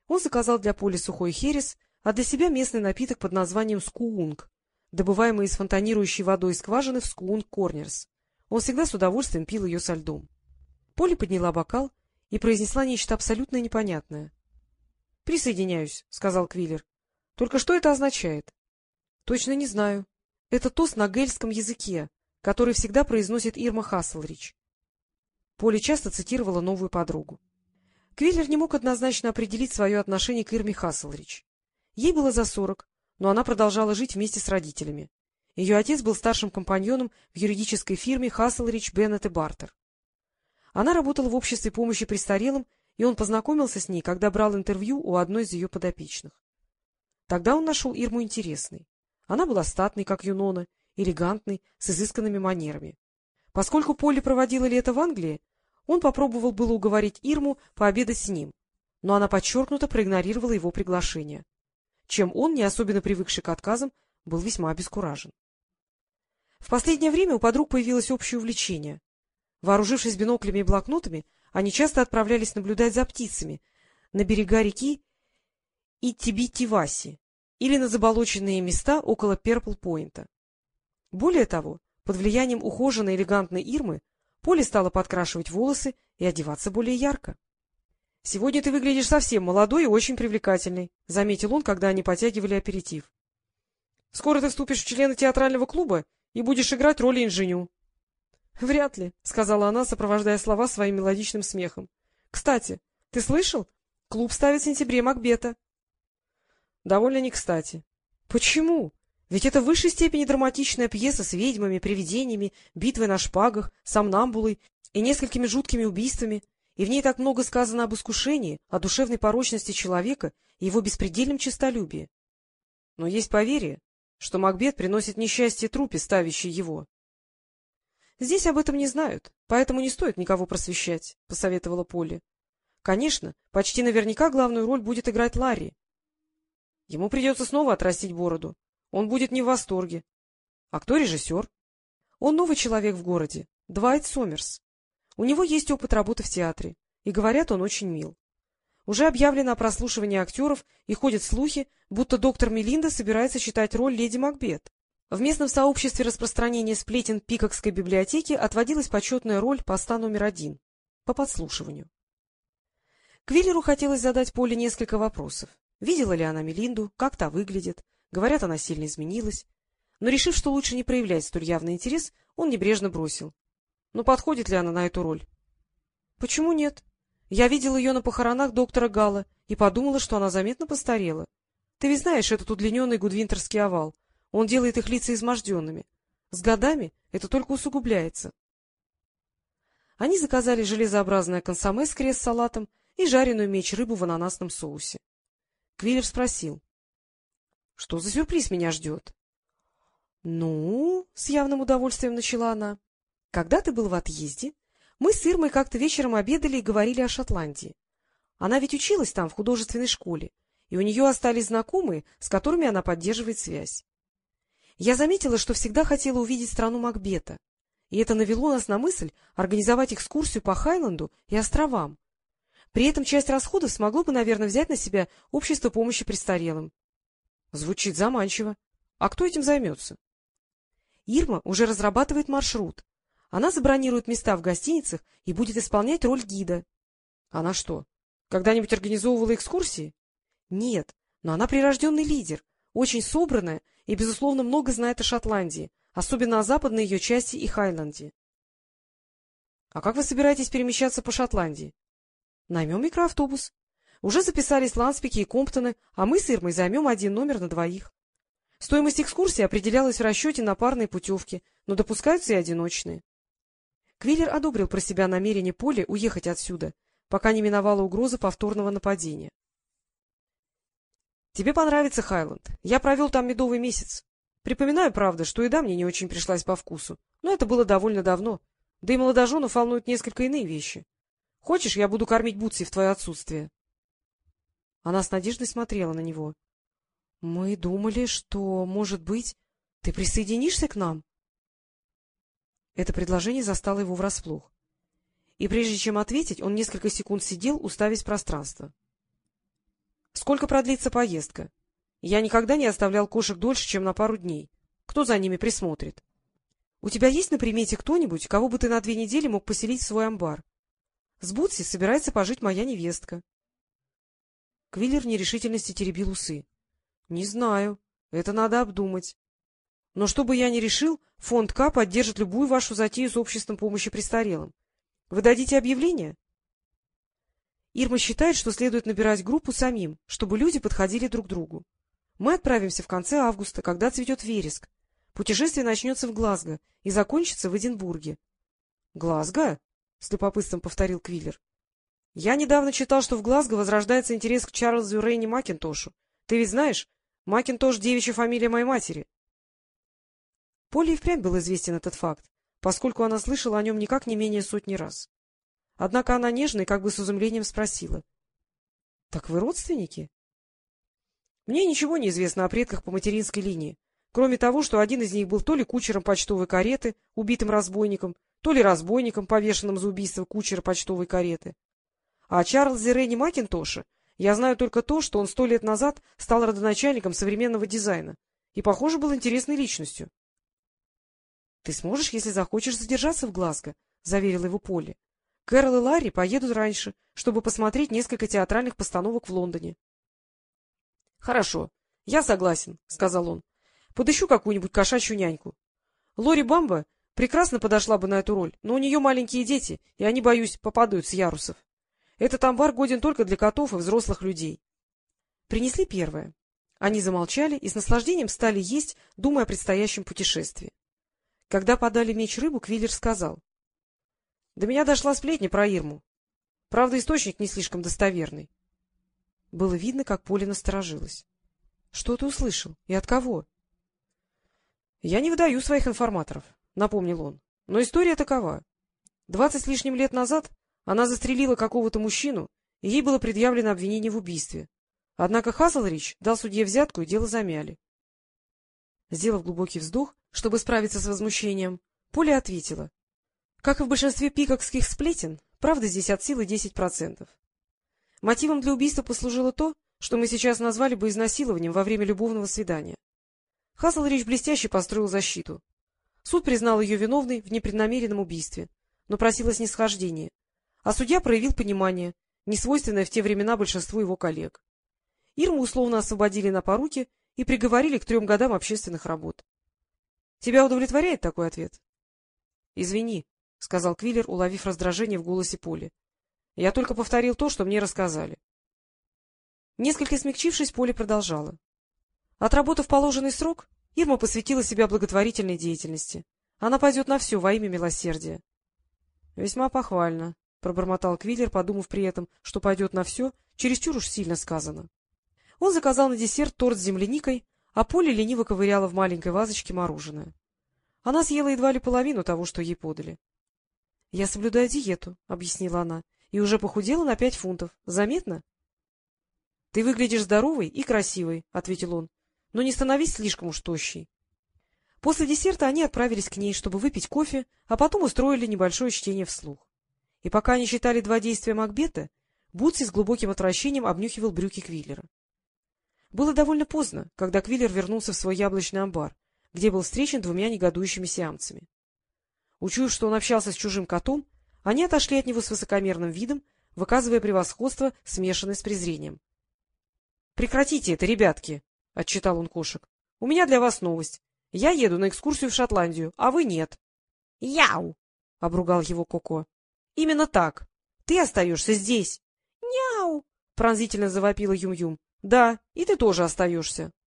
Он заказал для Поли сухой херес, а для себя местный напиток под названием скуунг, добываемый из фонтанирующей водой скважины в Скуунг Корнерс. Он всегда с удовольствием пил ее со льдом. Поли подняла бокал и произнесла нечто абсолютно непонятное. — Присоединяюсь, — сказал Квиллер. — Только что это означает? — Точно не знаю. Это тост на гельском языке, который всегда произносит Ирма Хасселрич. Поли часто цитировала новую подругу. Квиллер не мог однозначно определить свое отношение к Ирме Хасселрич. Ей было за 40, но она продолжала жить вместе с родителями. Ее отец был старшим компаньоном в юридической фирме Хасселрич, Беннет и Бартер. Она работала в обществе помощи престарелым, и он познакомился с ней, когда брал интервью у одной из ее подопечных. Тогда он нашел Ирму интересной. Она была статной, как Юнона, элегантной, с изысканными манерами. Поскольку Полли проводила лето в Англии, он попробовал было уговорить Ирму пообедать с ним, но она подчеркнуто проигнорировала его приглашение, чем он, не особенно привыкший к отказам, был весьма обескуражен. В последнее время у подруг появилось общее увлечение. Вооружившись биноклями и блокнотами, они часто отправлялись наблюдать за птицами на берега реки Итти-Битти-Васи или на заболоченные места около Перпл-Пойнта. Более того, под влиянием ухоженной элегантной Ирмы Поли стала подкрашивать волосы и одеваться более ярко. — Сегодня ты выглядишь совсем молодой и очень привлекательной, — заметил он, когда они потягивали аперитив. — Скоро ты вступишь в члены театрального клуба и будешь играть роли инженю. — Вряд ли, — сказала она, сопровождая слова своим мелодичным смехом. — Кстати, ты слышал? Клуб ставит в сентябре Макбета. — Довольно не кстати. — Почему? Ведь это в высшей степени драматичная пьеса с ведьмами, привидениями, битвой на шпагах, сомнамбулой и несколькими жуткими убийствами, и в ней так много сказано об искушении, о душевной порочности человека и его беспредельном честолюбии. Но есть поверье, что Макбет приносит несчастье труппе, ставящей его. — Здесь об этом не знают, поэтому не стоит никого просвещать, — посоветовала Полли. — Конечно, почти наверняка главную роль будет играть Ларри. Ему придется снова отрастить бороду. Он будет не в восторге. А кто режиссер? Он новый человек в городе, Двайт Сомерс. У него есть опыт работы в театре, и, говорят, он очень мил. Уже объявлено о прослушивании актеров, и ходят слухи, будто доктор Мелинда собирается читать роль леди Макбет. В местном сообществе распространения сплетен Пикокской библиотеки отводилась почетная роль поста номер 1 по подслушиванию. Квиллеру хотелось задать Поле несколько вопросов. Видела ли она Мелинду, как та выглядит? Говорят, она сильно изменилась. Но, решив, что лучше не проявлять столь явный интерес, он небрежно бросил. — Ну, подходит ли она на эту роль? — Почему нет? Я видела ее на похоронах доктора Галла и подумала, что она заметно постарела. Ты ведь знаешь этот удлиненный гудвинтерский овал. Он делает их лица изможденными. С годами это только усугубляется. Они заказали железообразное консомме с крест-салатом и жареную меч-рыбу в ананасном соусе. Квиллер спросил: — Что за сюрприз меня ждет? — Ну, — с явным удовольствием начала она, — когда ты был в отъезде, мы с Ирмой как-то вечером обедали и говорили о Шотландии. Она ведь училась там, в художественной школе, и у нее остались знакомые, с которыми она поддерживает связь. Я заметила, что всегда хотела увидеть страну Макбета, и это навело нас на мысль организовать экскурсию по Хайленду и островам. При этом часть расходов смогло бы, наверное, взять на себя общество помощи престарелым. Звучит заманчиво. А кто этим займется? Ирма уже разрабатывает маршрут. Она забронирует места в гостиницах и будет исполнять роль гида. Она что, когда-нибудь организовывала экскурсии? Нет, но она прирожденный лидер, очень собранная и, безусловно, много знает о Шотландии, особенно о западной ее части и Хайленде. А как вы собираетесь перемещаться по Шотландии? Наймем микроавтобус. Уже записались Ланспики и Комптоны, а мы с Ирмой займем один номер на двоих. Стоимость экскурсии определялась в расчете на парные путевки, но допускаются и одиночные. Квиллер одобрил про себя намерение Полли уехать отсюда, пока не миновала угроза повторного нападения. — Тебе понравится Хайленд. Я провел там медовый месяц. Припоминаю, правда, что еда мне не очень пришлась по вкусу, но это было довольно давно, да и молодоженов волнуют несколько иные вещи. Хочешь, я буду кормить Бутси в твое отсутствие? Она с надеждой смотрела на него. — Мы думали, что, может быть, ты присоединишься к нам? Это предложение застало его врасплох. И прежде чем ответить, он несколько секунд сидел, уставясь в пространство. Сколько продлится поездка? Я никогда не оставлял кошек дольше, чем на пару дней. Кто за ними присмотрит? У тебя есть на примете кто-нибудь, кого бы ты на 2 недели мог поселить в свой амбар? С Бутси собирается пожить моя невестка. Квиллер в нерешительности теребил усы. — Не знаю. Это надо обдумать. Но что бы я ни решил, фонд К поддержит любую вашу затею с обществом помощи престарелым. Вы дадите объявление? Ирма считает, что следует набирать группу самим, чтобы люди подходили друг другу. Мы отправимся в конце августа, когда цветет вереск. Путешествие начнется в Глазго и закончится в Эдинбурге. — Глазго? — с любопытством повторил Квиллер. — Я недавно читал, что в Глазго возрождается интерес к Чарльзу Рейни Макинтошу. Ты ведь знаешь, Макинтош — девичья фамилия моей матери. Поле и впрямь был известен этот факт, поскольку она слышала о нем никак не менее 100 раз. Однако она нежно и как бы с изумлением спросила. — Так вы родственники? — Мне ничего не известно о предках по материнской линии, кроме того, что один из них был то ли кучером почтовой кареты, убитым разбойником, то ли разбойником, повешенным за убийство кучера почтовой кареты. А о Чарльзе Ренни Макинтоше я знаю только то, что он 100 лет назад стал родоначальником современного дизайна и, похоже, был интересной личностью. — Ты сможешь, если захочешь, задержаться в Глазго, — заверил его Полли. — Кэрол и Ларри поедут раньше, чтобы посмотреть несколько театральных постановок в Лондоне. — Хорошо, я согласен, — сказал он. — Подыщу какую-нибудь кошачью няньку. Лори Бамба прекрасно подошла бы на эту роль, но у нее маленькие дети, и они, боюсь, попадают с ярусов. Этот амбар годен только для котов и взрослых людей. Принесли первое. Они замолчали и с наслаждением стали есть, думая о предстоящем путешествии. Когда подали меч-рыбу, Квиллер сказал. — До меня дошла сплетня про Ирму. Правда, источник не слишком достоверный. Было видно, как Поле насторожилась. — Что ты услышал? И от кого? — Я не выдаю своих информаторов, — напомнил он. — Но история такова. 20 с лишним лет назад она застрелила какого-то мужчину, и ей было предъявлено обвинение в убийстве. Однако Хазлрич дал судье взятку, и дело замяли. Сделав глубокий вздох, чтобы справиться с возмущением, Поля ответила. Как и в большинстве пикокских сплетен, правда здесь от силы 10%. Мотивом для убийства послужило то, что мы сейчас назвали бы изнасилованием во время любовного свидания. Хазлрич блестяще построил защиту. Суд признал ее виновной в непреднамеренном убийстве, но просил о снисхождении, а судья проявил понимание, несвойственное в те времена большинству его коллег. Ирму условно освободили на поруки и приговорили к 3 годам общественных работ. Тебя удовлетворяет такой ответ? — Извини, — сказал Квиллер, уловив раздражение в голосе Поли. — Я только повторил то, что мне рассказали. Несколько смягчившись, Поли продолжала. Отработав положенный срок, Ирма посвятила себя благотворительной деятельности. Она пойдет на все во имя милосердия. — Весьма похвально, — пробормотал Квиллер, подумав при этом, что пойдет на все, чересчур уж сильно сказано. Он заказал на десерт торт с земляникой, а Полли лениво ковыряла в маленькой вазочке мороженое. Она съела едва ли половину того, что ей подали. — Я соблюдаю диету, — объяснила она, — и уже похудела на 5 фунтов. Заметно? — Ты выглядишь здоровой и красивой, — ответил он, — но не становись слишком уж тощей. После десерта они отправились к ней, чтобы выпить кофе, а потом устроили небольшое чтение вслух. И пока они читали 2 действия Макбета, Бутси с глубоким отвращением обнюхивал брюки Квиллера. Было довольно поздно, когда Квиллер вернулся в свой яблочный амбар, где был встречен 2 негодующими сиамцами. Учуяв, что он общался с чужим котом, они отошли от него с высокомерным видом, выказывая превосходство, смешанное с презрением. — Прекратите это, ребятки! — отчитал он кошек. — У меня для вас новость. Я еду на экскурсию в Шотландию, а вы нет. — Яу! — обругал его Коко. — Именно так. Ты остаешься здесь. — Няу! — пронзительно завопила Юм-Юм. — Да, и ты тоже остаешься.